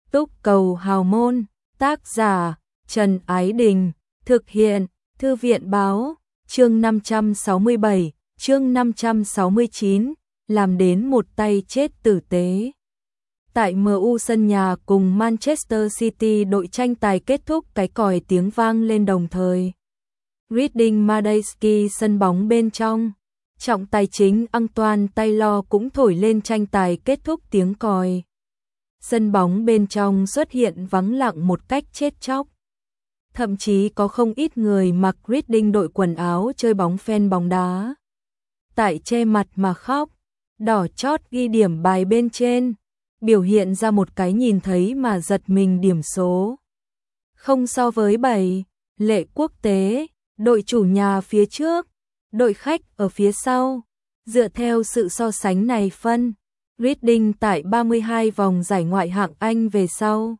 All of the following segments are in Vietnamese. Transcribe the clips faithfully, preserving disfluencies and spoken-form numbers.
Túc cầu hào môn, tác giả Trần Ái Đình, thực hiện Thư viện Báo, chương năm trăm sáu mươi bảy, chương năm trăm sáu mươi chín, làm đến một tay chết tử tế. Tại em u sân nhà cùng Manchester City, đội tranh tài kết thúc cái còi tiếng vang lên đồng thời. Reading Madejski sân bóng bên trong, trọng tài chính Antoine Taylor cũng thổi lên tranh tài kết thúc tiếng còi. Sân bóng bên trong xuất hiện vắng lặng một cách chết chóc. Thậm chí có không ít người mặc Reading đội quần áo chơi bóng fan bóng đá. Tại che mặt mà khóc, đỏ chót ghi điểm bài bên trên, biểu hiện ra một cái nhìn thấy mà giật mình điểm số. Không so với bảy, lệ quốc tế, đội chủ nhà phía trước, đội khách ở phía sau. Dựa theo sự so sánh này phân, Reading tại ba mươi hai vòng giải ngoại hạng Anh về sau,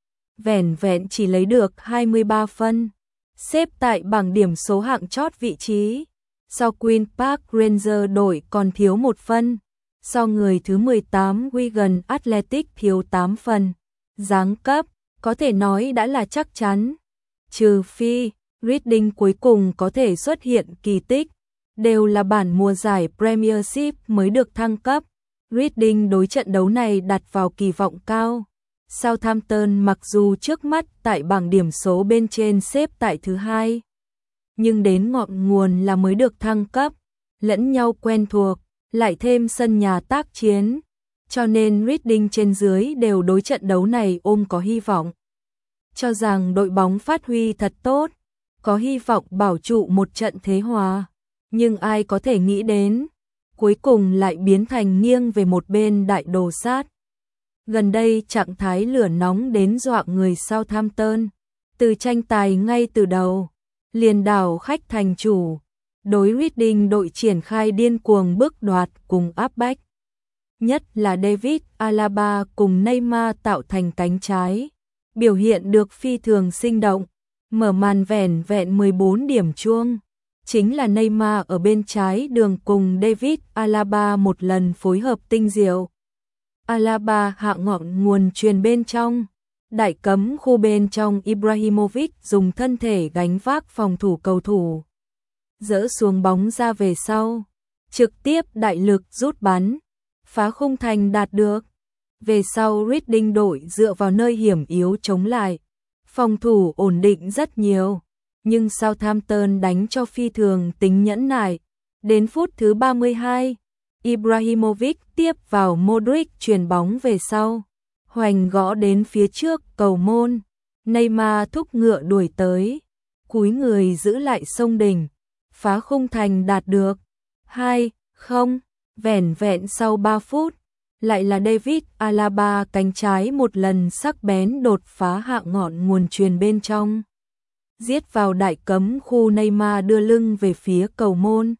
vẻn vẹn chỉ lấy được hai mươi ba phân, xếp tại bảng điểm số hạng chót vị trí. Sau Queen Park Rangers đội còn thiếu một phân, sau người thứ mười tám Wigan Athletic thiếu tám phần. Giáng cấp, có thể nói đã là chắc chắn. Trừ phi, Reading cuối cùng có thể xuất hiện kỳ tích, đều là bản mùa giải Premiership mới được thăng cấp. Reading đối trận đấu này đặt vào kỳ vọng cao. Southampton mặc dù trước mắt tại bảng điểm số bên trên xếp tại thứ hai, nhưng đến ngọn nguồn là mới được thăng cấp, lẫn nhau quen thuộc, lại thêm sân nhà tác chiến, cho nên Reading trên dưới đều đối trận đấu này ôm có hy vọng. Cho rằng đội bóng phát huy thật tốt, có hy vọng bảo trụ một trận thế hòa, nhưng ai có thể nghĩ đến, cuối cùng lại biến thành nghiêng về một bên đại đồ sát. Gần đây trạng thái lửa nóng đến dọa người Southampton, từ tranh tài ngay từ đầu, liền đảo khách thành chủ, đối Reading đội triển khai điên cuồng bước đoạt cùng áp bách. Nhất là David Alaba cùng Neymar tạo thành cánh trái, biểu hiện được phi thường sinh động, mở màn vẻn vẹn mười bốn điểm chuông. Chính là Neymar ở bên trái đường cùng David Alaba một lần phối hợp tinh diệu. Alaba hạ ngọn nguồn truyền bên trong, đại cấm khu bên trong Ibrahimovic dùng thân thể gánh vác phòng thủ cầu thủ, dỡ xuống bóng ra về sau, trực tiếp đại lực rút bắn, phá khung thành đạt được. Về sau Reading đội dựa vào nơi hiểm yếu chống lại, phòng thủ ổn định rất nhiều, nhưng Southampton đánh cho phi thường tính nhẫn nại. Đến phút thứ ba mươi hai, Ibrahimovic tiếp vào Modric chuyền bóng về sau, hoành gõ đến phía trước cầu môn, Neymar thúc ngựa đuổi tới, cúi người giữ lại sông đỉnh, phá khung thành đạt được hai không. Vẻn vẹn sau ba phút, lại là David Alaba cánh trái một lần sắc bén đột phá hạ ngọn nguồn truyền bên trong, giết vào đại cấm khu. Neymar đưa lưng về phía cầu môn,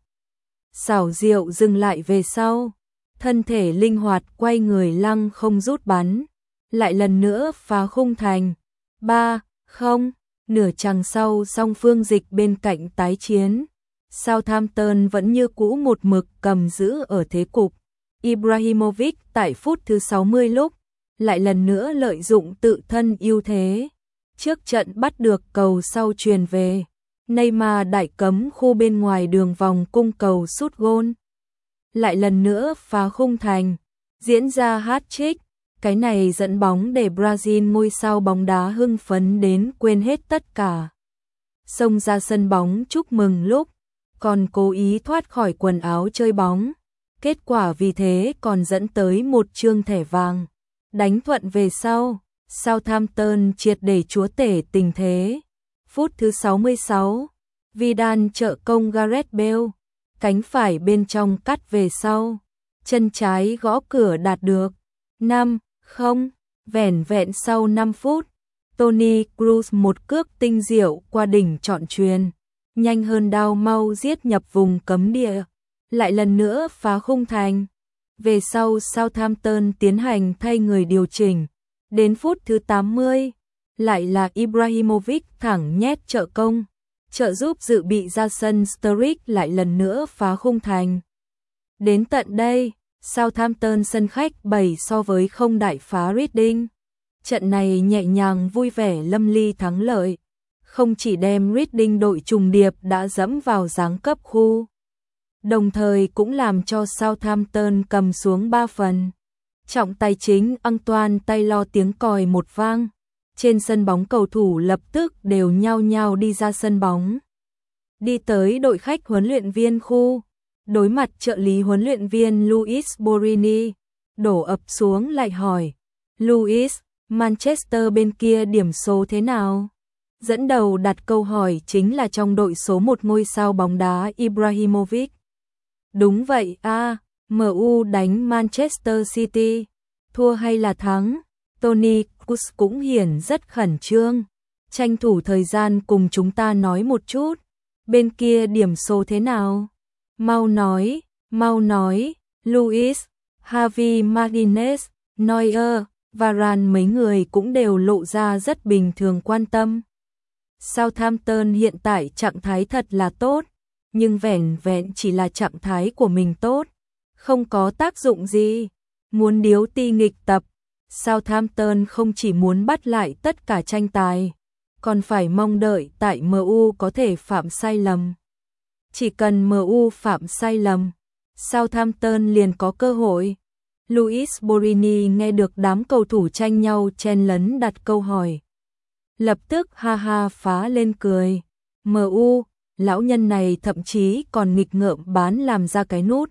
xảo diệu dừng lại về sau, thân thể linh hoạt quay người lăng không rút bắn, lại lần nữa phá khung thành ba không. Nửa chặng sau song phương dịch bên cạnh tái chiến, Southampton vẫn như cũ một mực cầm giữ ở thế cục. Ibrahimovic tại phút thứ sáu mươi lúc, lại lần nữa lợi dụng tự thân ưu thế, trước trận bắt được cầu sau truyền về, Neymar đại cấm khu bên ngoài đường vòng cung cầu sút gôn, lại lần nữa phá khung thành, diễn ra hat-trick. Cái này dẫn bóng để Brazil ngôi sao bóng đá hưng phấn đến quên hết tất cả, xông ra sân bóng chúc mừng lúc còn cố ý thoát khỏi quần áo chơi bóng. Kết quả vì thế còn dẫn tới một chương thẻ vàng. Đánh thuận về sau, Southampton triệt để chúa tể tình thế. Phút thứ sáu mươi sáu, Vidal trợ công Gareth Bale, cánh phải bên trong cắt về sau, chân trái gõ cửa đạt được năm không. Vẻn vẹn sau năm phút, Toni Kroos một cước tinh diệu qua đỉnh chọn chuyền, nhanh hơn đao mau giết nhập vùng cấm địa, lại lần nữa phá khung thành. Về sau Southampton tiến hành thay người điều chỉnh, đến phút thứ tám mươi, lại là Ibrahimovic thẳng nhét trợ công, trợ giúp dự bị ra sân Sturridge lại lần nữa phá khung thành. Đến tận đây, Southampton sân khách bảy so với không đại phá Reading. Trận này nhẹ nhàng vui vẻ lâm ly thắng lợi, không chỉ đem Reading đội trùng điệp đã dẫm vào giáng cấp khu, đồng thời cũng làm cho Southampton cầm xuống ba phần. Trọng tài chính Antoine Taylor tiếng còi một vang, trên sân bóng cầu thủ lập tức đều nhao nhao đi ra sân bóng. Đi tới đội khách huấn luyện viên khu, đối mặt trợ lý huấn luyện viên Luis Borini, đổ ập xuống lại hỏi, Luis, Manchester bên kia điểm số thế nào? Dẫn đầu đặt câu hỏi chính là trong đội số một ngôi sao bóng đá Ibrahimovic. Đúng vậy a, à, em u đánh Manchester City, thua hay là thắng? Tony Kroos cũng hiển rất khẩn trương, tranh thủ thời gian cùng chúng ta nói một chút, bên kia điểm số thế nào? Mau nói, mau nói, Luis, Javi Martinez, Neuer, Varane mấy người cũng đều lộ ra rất bình thường quan tâm. Southampton hiện tại trạng thái thật là tốt, nhưng vẻn vẹn chỉ là trạng thái của mình tốt, không có tác dụng gì. Muốn điếu ti nghịch tập, Southampton không chỉ muốn bắt lại tất cả tranh tài, còn phải mong đợi tại em u có thể phạm sai lầm. Chỉ cần em u phạm sai lầm, Southampton liền có cơ hội. Luis Borini nghe được đám cầu thủ tranh nhau chen lấn đặt câu hỏi, lập tức ha ha phá lên cười. em u, lão nhân này thậm chí còn nghịch ngợm bán làm ra cái nút.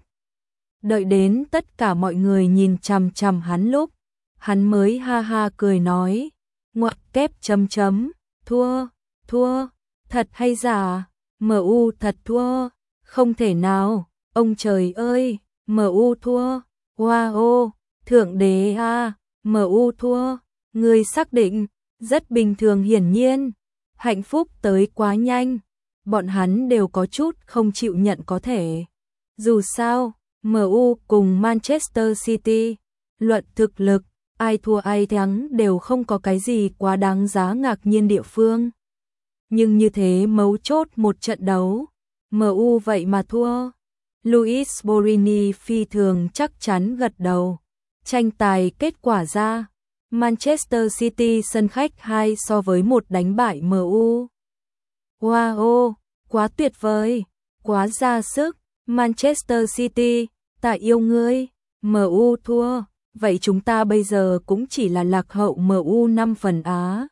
Đợi đến tất cả mọi người nhìn chằm chằm hắn lúc, hắn mới ha ha cười nói, ngoặc kép chấm chấm, thua, thua, thật hay giả, em u thật thua, không thể nào, ông trời ơi, em u thua, wow, thượng đế a, em u thua, người xác định, rất bình thường hiển nhiên, hạnh phúc tới quá nhanh, bọn hắn đều có chút không chịu nhận có thể. Dù sao, em u cùng Manchester City, luận thực lực, ai thua ai thắng đều không có cái gì quá đáng giá ngạc nhiên địa phương. Nhưng như thế mấu chốt một trận đấu, em u vậy mà thua. Luis Borini phi thường chắc chắn gật đầu. Tranh tài kết quả ra, Manchester City sân khách hai so với một đánh bại em u. Wow, quá tuyệt vời, quá ra sức, Manchester City, ta yêu ngươi, em u thua, vậy chúng ta bây giờ cũng chỉ là lạc hậu em u năm phần á.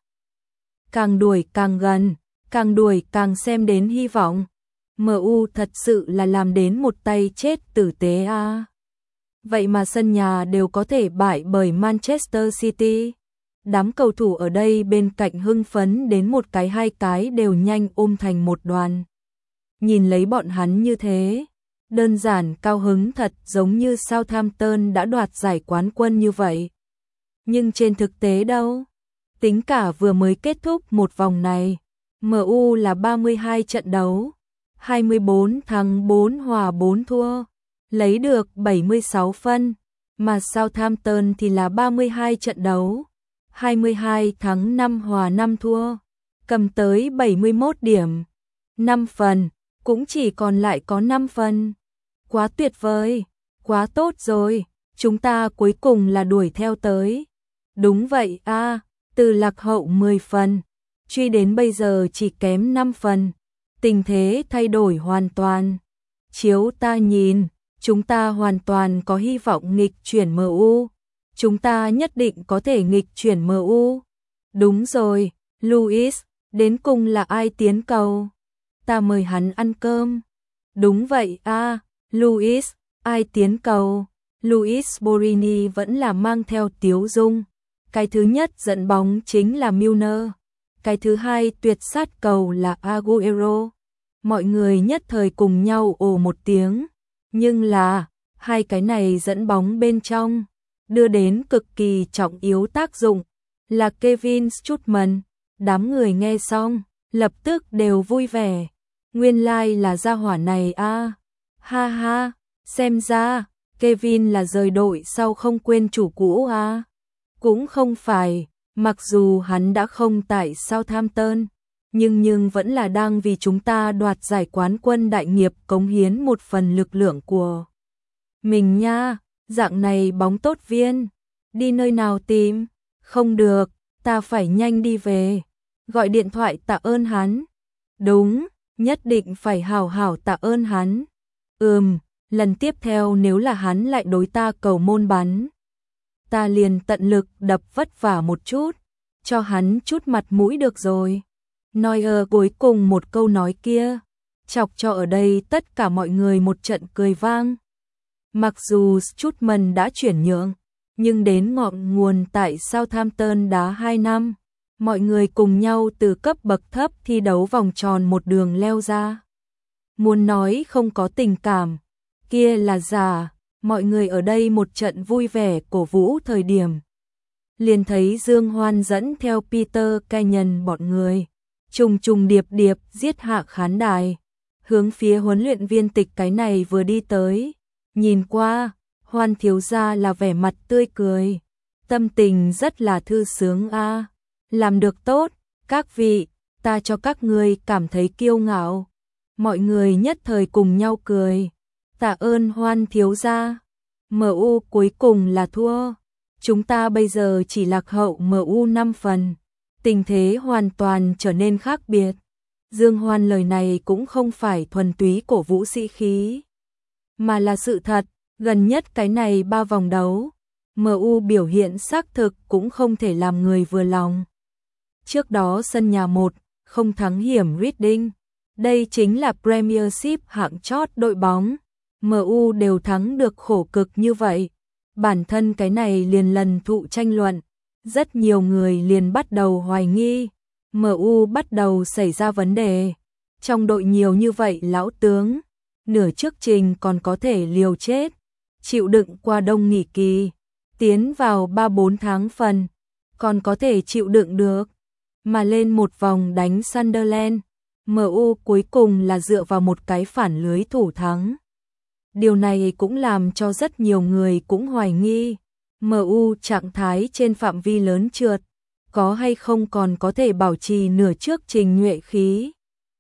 Càng đuổi càng gần, càng đuổi càng xem đến hy vọng. em u thật sự là làm đến một tay chết tử tế a. À. Vậy mà sân nhà đều có thể bại bởi Manchester City. Đám cầu thủ ở đây bên cạnh hưng phấn đến một cái hai cái đều nhanh ôm thành một đoàn. Nhìn lấy bọn hắn như thế, đơn giản cao hứng thật, giống như Southampton đã đoạt giải quán quân như vậy. Nhưng trên thực tế đâu? Tính cả vừa mới kết thúc một vòng này, em u là ba mươi hai trận đấu, hai mươi bốn thắng bốn hòa bốn thua, lấy được bảy mươi sáu phân, mà Southampton thì là ba mươi hai trận đấu, hai mươi hai thắng năm hòa năm thua, cầm tới bảy mươi mốt điểm, năm phần, cũng chỉ còn lại có năm phần. Quá tuyệt vời, quá tốt rồi, chúng ta cuối cùng là đuổi theo tới. Đúng vậy a, à, từ lạc hậu mười phần, truy đến bây giờ chỉ kém năm phần. Tình thế thay đổi hoàn toàn. Chiếu ta nhìn, chúng ta hoàn toàn có hy vọng nghịch chuyển em u. Chúng ta nhất định có thể nghịch chuyển em u. Đúng rồi, Luis, đến cùng là ai tiến cầu? Ta mời hắn ăn cơm. Đúng vậy a, à, Luis, ai tiến cầu? Luis Borini vẫn là mang theo tiếu dung. Cái thứ nhất dẫn bóng chính là Milner. Cái thứ hai tuyệt sát cầu là Aguero. Mọi người nhất thời cùng nhau ồ một tiếng. Nhưng là, hai cái này dẫn bóng bên trong, đưa đến cực kỳ trọng yếu tác dụng, là Kevin Strootman. Đám người nghe xong, lập tức đều vui vẻ. Nguyên lai like là gia hỏa này a, à. Ha ha, xem ra, Kevin là rời đội sau không quên chủ cũ a. À. Cũng không phải, mặc dù hắn đã không tại Southampton, nhưng nhưng vẫn là đang vì chúng ta đoạt giải quán quân đại nghiệp cống hiến một phần lực lượng của mình nha. Dạng này bóng tốt viên, đi nơi nào tìm? Không được, ta phải nhanh đi về. Gọi điện thoại tạ ơn hắn. Đúng, nhất định phải hào hảo tạ ơn hắn. Ừm, lần tiếp theo nếu là hắn lại đối ta cầu môn bắn, ta liền tận lực đập vất vả một chút, cho hắn chút mặt mũi được rồi. Neuer cuối cùng một câu nói kia, chọc cho ở đây tất cả mọi người một trận cười vang. Mặc dù Strootman đã chuyển nhượng, nhưng đến ngọn nguồn tại Southampton đá hai năm, mọi người cùng nhau từ cấp bậc thấp thi đấu vòng tròn một đường leo ra. Muốn nói không có tình cảm, kia là giả, mọi người ở đây một trận vui vẻ cổ vũ thời điểm. Liền thấy Dương Hoan dẫn theo Peter Kenyon bọn người, trùng trùng điệp điệp giết hạ khán đài, hướng phía huấn luyện viên Tịch cái này vừa đi tới. Nhìn qua, Hoan thiếu gia là vẻ mặt tươi cười, tâm tình rất là thư sướng a. Làm được tốt, các vị, ta cho các ngươi cảm thấy kiêu ngạo. Mọi người nhất thời cùng nhau cười. Tạ ơn Hoan thiếu gia. em u cuối cùng là thua. Chúng ta bây giờ chỉ lạc hậu em u năm phần. Tình thế hoàn toàn trở nên khác biệt. Dương Hoan lời này cũng không phải thuần túy cổ vũ sĩ khí, mà là sự thật. Gần nhất cái này ba vòng đấu, em u biểu hiện xác thực cũng không thể làm người vừa lòng. Trước đó sân nhà một, không thắng hiểm Reading. Đây chính là Premiership hạng chót đội bóng. em u đều thắng được khổ cực như vậy. Bản thân cái này liền lần thụ tranh luận. Rất nhiều người liền bắt đầu hoài nghi. em u bắt đầu xảy ra vấn đề. Trong đội nhiều như vậy lão tướng, nửa trước trình còn có thể liều chết, chịu đựng qua đông nghỉ kỳ, tiến vào ba bốn tháng phần, còn có thể chịu đựng được. Mà lên một vòng đánh Sunderland, em u cuối cùng là dựa vào một cái phản lưới thủ thắng. Điều này cũng làm cho rất nhiều người cũng hoài nghi, em u trạng thái trên phạm vi lớn trượt, có hay không còn có thể bảo trì nửa trước trình nhuệ khí.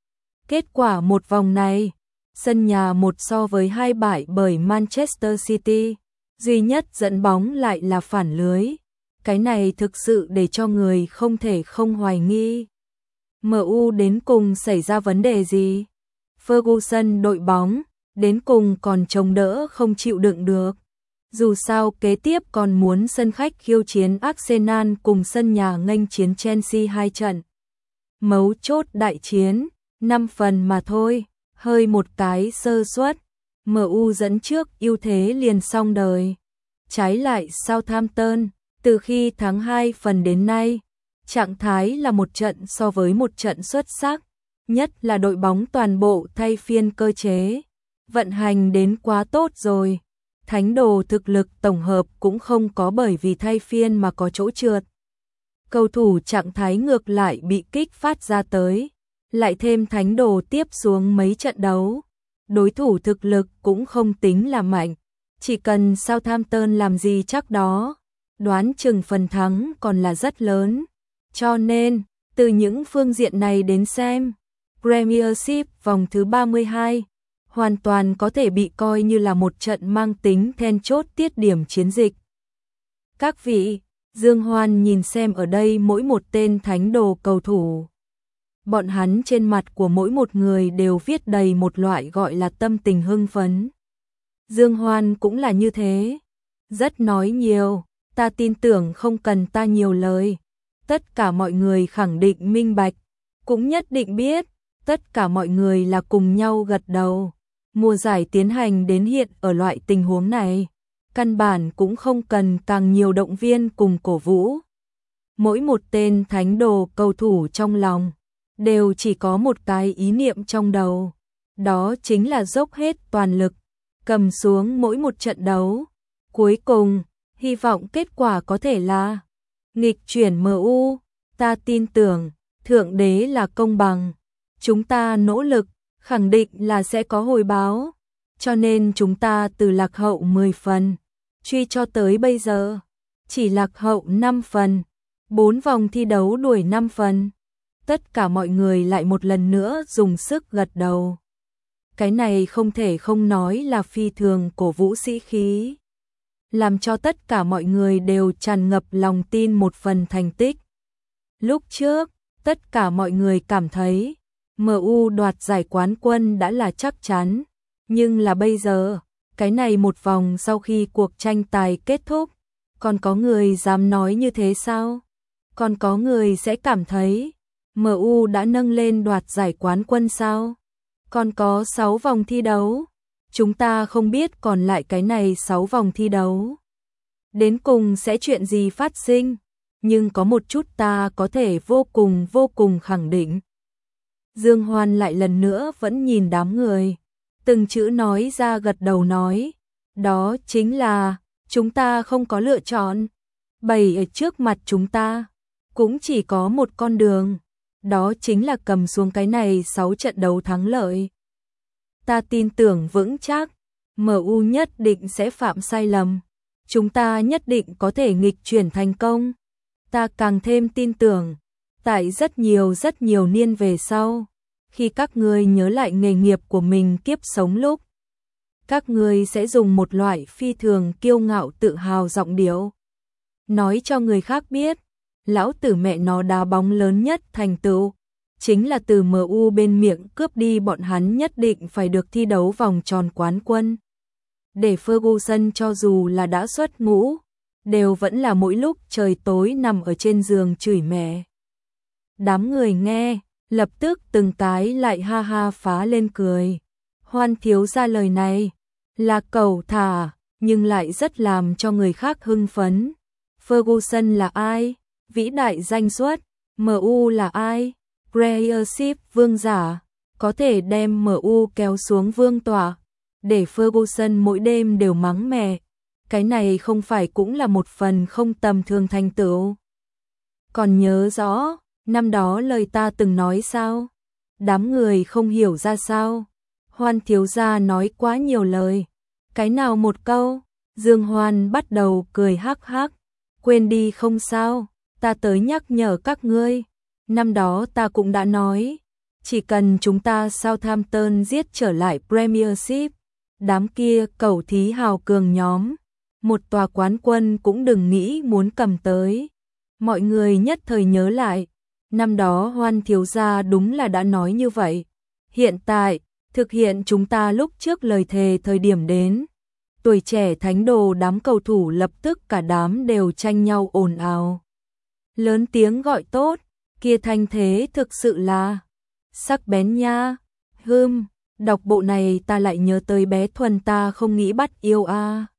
Kết quả một vòng này, sân nhà một so với hai bại bởi Manchester City, duy nhất dẫn bóng lại là phản lưới. Cái này thực sự để cho người không thể không hoài nghi. em u đến cùng xảy ra vấn đề gì? Ferguson đội bóng, đến cùng còn chống đỡ không chịu đựng được. Dù sao kế tiếp còn muốn sân khách khiêu chiến Arsenal cùng sân nhà nghênh chiến Chelsea hai trận. Mấu chốt đại chiến, năm phần mà thôi, hơi một cái sơ suất, em u dẫn trước ưu thế liền xong đời. Trái lại Southampton, từ khi tháng hai phần đến nay, trạng thái là một trận so với một trận xuất sắc, nhất là đội bóng toàn bộ thay phiên cơ chế, vận hành đến quá tốt rồi. Thánh đồ thực lực tổng hợp cũng không có bởi vì thay phiên mà có chỗ trượt. Cầu thủ trạng thái ngược lại bị kích phát ra tới, lại thêm thánh đồ tiếp xuống mấy trận đấu. Đối thủ thực lực cũng không tính là mạnh, chỉ cần Southampton làm gì chắc đó, đoán chừng phần thắng còn là rất lớn. Cho nên, từ những phương diện này đến xem, Premiership vòng thứ ba mươi hai hoàn toàn có thể bị coi như là một trận mang tính then chốt tiết điểm chiến dịch. Các vị, Dương Hoan nhìn xem ở đây mỗi một tên thánh đồ cầu thủ. Bọn hắn trên mặt của mỗi một người đều viết đầy một loại gọi là tâm tình hưng phấn. Dương Hoan cũng là như thế. Rất nói nhiều, ta tin tưởng không cần ta nhiều lời. Tất cả mọi người khẳng định minh bạch, cũng nhất định biết, tất cả mọi người là cùng nhau gật đầu. Mùa giải tiến hành đến hiện ở loại tình huống này, căn bản cũng không cần càng nhiều động viên cùng cổ vũ. Mỗi một tên thánh đồ cầu thủ trong lòng đều chỉ có một cái ý niệm trong đầu, đó chính là dốc hết toàn lực, cầm xuống mỗi một trận đấu. Cuối cùng, hy vọng kết quả có thể là nghịch chuyển em u. Ta tin tưởng, Thượng Đế là công bằng. Chúng ta nỗ lực, khẳng định là sẽ có hồi báo. Cho nên chúng ta từ lạc hậu mười phần, truy cho tới bây giờ, chỉ lạc hậu năm phần. bốn vòng thi đấu đuổi năm phần. Tất cả mọi người lại một lần nữa dùng sức gật đầu. Cái này không thể không nói là phi thường cổ vũ sĩ khí. làm cho tất cả mọi người đều tràn ngập lòng tin một phần thành tích. Lúc trước, tất cả mọi người cảm thấy em u đoạt giải quán quân đã là chắc chắn, nhưng là bây giờ, cái này một vòng sau khi cuộc tranh tài kết thúc, còn có người dám nói như thế sao? Còn có người sẽ cảm thấy em u đã nâng lên đoạt giải quán quân sao? Còn có sáu vòng thi đấu, chúng ta không biết còn lại cái này sáu vòng thi đấu đến cùng sẽ chuyện gì phát sinh, nhưng có một chút ta có thể vô cùng vô cùng khẳng định. Dương Hoan lại lần nữa vẫn nhìn đám người, từng chữ nói ra gật đầu nói, đó chính là, chúng ta không có lựa chọn, bày ở trước mặt chúng ta, cũng chỉ có một con đường, đó chính là cầm xuống cái này sáu trận đấu thắng lợi. Ta tin tưởng vững chắc, em u nhất định sẽ phạm sai lầm, chúng ta nhất định có thể nghịch chuyển thành công. Ta càng thêm tin tưởng, tại rất nhiều rất nhiều niên về sau, khi các ngươi nhớ lại nghề nghiệp của mình kiếp sống lúc, các ngươi sẽ dùng một loại phi thường kiêu ngạo tự hào giọng điệu nói cho người khác biết, lão tử mẹ nó đá bóng lớn nhất thành tựu chính là từ em u bên miệng cướp đi bọn hắn nhất định phải được thi đấu vòng tròn quán quân. Để Ferguson cho dù là đã xuất ngũ, đều vẫn là mỗi lúc trời tối nằm ở trên giường chửi mẹ. Đám người nghe, lập tức từng cái lại ha ha phá lên cười. Hoan thiếu ra lời này, là cẩu thả, nhưng lại rất làm cho người khác hưng phấn. Ferguson là ai? Vĩ đại danh xuất. em u là ai? Premiership vương giả, có thể đem em u kéo xuống vương tọa, để Ferguson mỗi đêm đều mắng mẹ. Cái này không phải cũng là một phần không tầm thường thành tựu. Còn nhớ rõ, năm đó lời ta từng nói sao? Đám người không hiểu ra sao? Hoan thiếu gia nói quá nhiều lời. Cái nào một câu? Dương Hoan bắt đầu cười hắc hắc. Quên đi không sao, ta tới nhắc nhở các ngươi. Năm đó ta cũng đã nói, chỉ cần chúng ta Southampton giết trở lại Premiership, đám kia cẩu thí hào cường nhóm, một tòa quán quân cũng đừng nghĩ muốn cầm tới. Mọi người nhất thời nhớ lại, năm đó Hoan thiếu gia đúng là đã nói như vậy. Hiện tại, thực hiện chúng ta lúc trước lời thề thời điểm đến. Tuổi trẻ thánh đồ đám cầu thủ lập tức cả đám đều tranh nhau ồn ào. Lớn tiếng gọi tốt, kia thanh thế thực sự là sắc bén nha. Hừm, đọc bộ này ta lại nhớ tới bé Thuần ta không nghĩ bắt yêu a. À.